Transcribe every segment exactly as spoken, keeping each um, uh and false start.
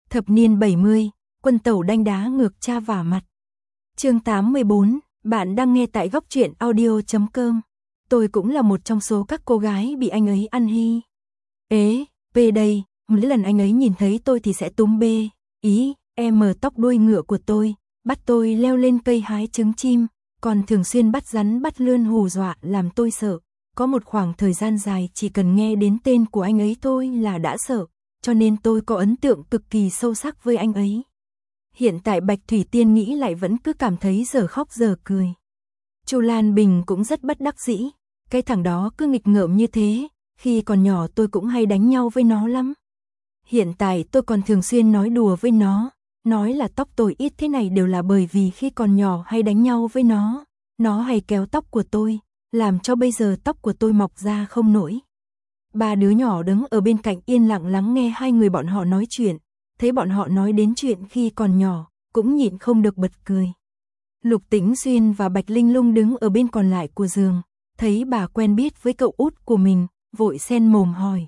Thập niên bảy mươi, quân tẩu đanh đá ngược cha vả mặt. Chương tám mươi bốn, bạn đang nghe tại góc truyện audio chấm com. Tôi cũng là một trong số các cô gái bị anh ấy ăn hi. Ế, về đây, mỗi lần anh ấy nhìn thấy tôi thì sẽ túm bê, ý, em mờ tóc đuôi ngựa của tôi, bắt tôi leo lên cây hái trứng chim, còn thường xuyên bắt rắn bắt lươn hù dọa làm tôi sợ. Có một khoảng thời gian dài chỉ cần nghe đến tên của anh ấy thôi là đã sợ, cho nên tôi có ấn tượng cực kỳ sâu sắc với anh ấy. Hiện tại Bạch Thủy Tiên nghĩ lại vẫn cứ cảm thấy giờ khóc giờ cười. Chu Lan Bình cũng rất bất đắc dĩ, cái thằng đó cứ nghịch ngợm như thế, khi còn nhỏ tôi cũng hay đánh nhau với nó lắm. Hiện tại tôi còn thường xuyên nói đùa với nó, nói là tóc tôi ít thế này đều là bởi vì khi còn nhỏ hay đánh nhau với nó, nó hay kéo tóc của tôi, làm cho bây giờ tóc của tôi mọc ra không nổi. Ba đứa nhỏ đứng ở bên cạnh yên lặng lắng nghe hai người bọn họ nói chuyện, thấy bọn họ nói đến chuyện khi còn nhỏ, cũng nhịn không được bật cười. Lục Tĩnh Xuyên và Bạch Linh Lung đứng ở bên còn lại của giường, thấy bà quen biết với cậu út của mình, vội xen mồm hỏi.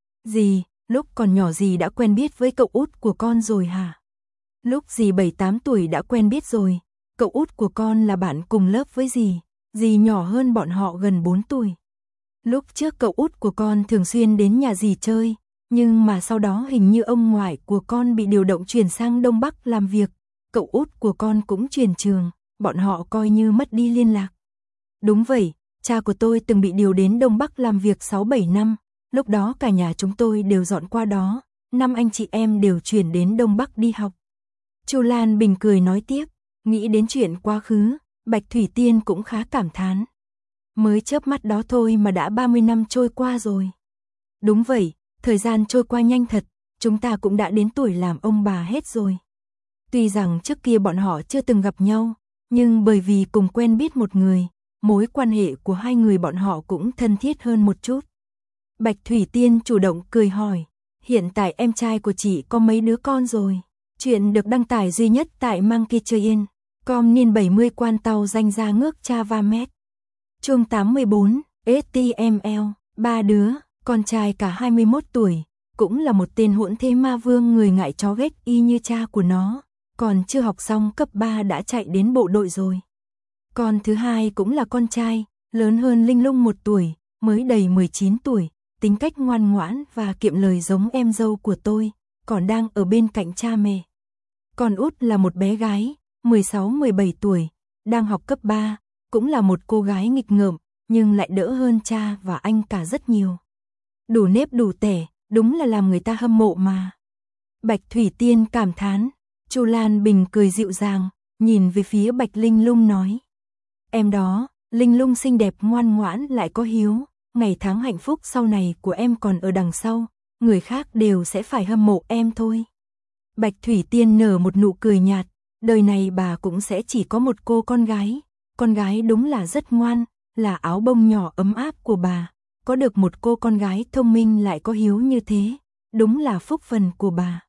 Dì, lúc còn nhỏ dì đã quen biết với cậu út của con rồi hả? Lúc dì bảy tám tuổi đã quen biết rồi, cậu út của con là bạn cùng lớp với dì, dì nhỏ hơn bọn họ gần bốn tuổi. Lúc trước cậu út của con thường xuyên đến nhà dì chơi, nhưng mà sau đó hình như ông ngoại của con bị điều động chuyển sang Đông Bắc làm việc, cậu út của con cũng chuyển trường, bọn họ coi như mất đi liên lạc. Đúng vậy, cha của tôi từng bị điều đến Đông Bắc làm việc sáu bảy năm, lúc đó cả nhà chúng tôi đều dọn qua đó, năm anh chị em đều chuyển đến Đông Bắc đi học. Chu Lan Bình cười nói tiếp, nghĩ đến chuyện quá khứ, Bạch Thủy Tiên cũng khá cảm thán. Mới chớp mắt đó thôi mà đã ba mươi năm trôi qua rồi. Đúng vậy, thời gian trôi qua nhanh thật, chúng ta cũng đã đến tuổi làm ông bà hết rồi. Tuy rằng trước kia bọn họ chưa từng gặp nhau, nhưng bởi vì cùng quen biết một người, mối quan hệ của hai người bọn họ cũng thân thiết hơn một chút. Bạch Thủy Tiên chủ động cười hỏi, hiện tại em trai của chị có mấy đứa con rồi? Chuyện được đăng tải duy nhất tại Monkey Chơi Yên, com niên bảy mươi quan tàu danh ra ngước cha va mét. Chương tám mươi bốn, ét tê em lờ, ba đứa, con trai cả hai mươi mốt tuổi, cũng là một tên hỗn thế ma vương người ngại chó ghét y như cha của nó, còn chưa học xong cấp ba đã chạy đến bộ đội rồi. Con thứ hai cũng là con trai, lớn hơn Linh Lung một tuổi, mới đầy mười chín tuổi, tính cách ngoan ngoãn và kiệm lời giống em dâu của tôi, còn đang ở bên cạnh cha mẹ. Con út là một bé gái, mười sáu mười bảy tuổi, đang học cấp ba, cũng là một cô gái nghịch ngợm, nhưng lại đỡ hơn cha và anh cả rất nhiều. Đủ nếp đủ tẻ, đúng là làm người ta hâm mộ mà. Bạch Thủy Tiên cảm thán, Chu Lan Bình cười dịu dàng, nhìn về phía Bạch Linh Lung nói. Em đó, Linh Lung xinh đẹp ngoan ngoãn lại có hiếu, ngày tháng hạnh phúc sau này của em còn ở đằng sau, người khác đều sẽ phải hâm mộ em thôi. Bạch Thủy Tiên nở một nụ cười nhạt, đời này bà cũng sẽ chỉ có một cô con gái, con gái đúng là rất ngoan, là áo bông nhỏ ấm áp của bà, có được một cô con gái thông minh lại có hiếu như thế, đúng là phúc phần của bà.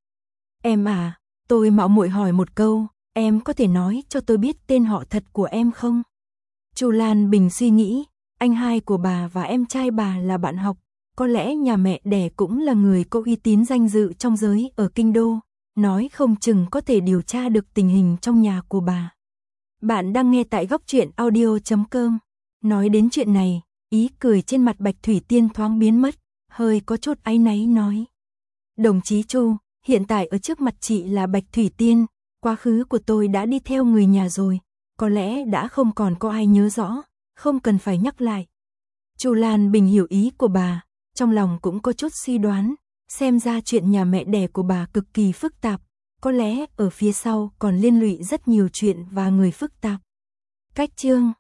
Em à, tôi mạo muội hỏi một câu, em có thể nói cho tôi biết tên họ thật của em không? Chu Lan Bình suy nghĩ, anh hai của bà và em trai bà là bạn học, có lẽ nhà mẹ đẻ cũng là người có uy tín danh dự trong giới ở kinh đô, nói không chừng có thể điều tra được tình hình trong nhà của bà. Bạn đang nghe tại góc truyện audio chấm com. Nói đến chuyện này, ý cười trên mặt Bạch Thủy Tiên thoáng biến mất, hơi có chút áy náy nói. Đồng chí Chu, hiện tại ở trước mặt chị là Bạch Thủy Tiên, quá khứ của tôi đã đi theo người nhà rồi, có lẽ đã không còn có ai nhớ rõ, không cần phải nhắc lại. Chu Lan Bình hiểu ý của bà, trong lòng cũng có chút suy đoán, xem ra chuyện nhà mẹ đẻ của bà cực kỳ phức tạp, có lẽ ở phía sau còn liên lụy rất nhiều chuyện và người phức tạp. Cách chương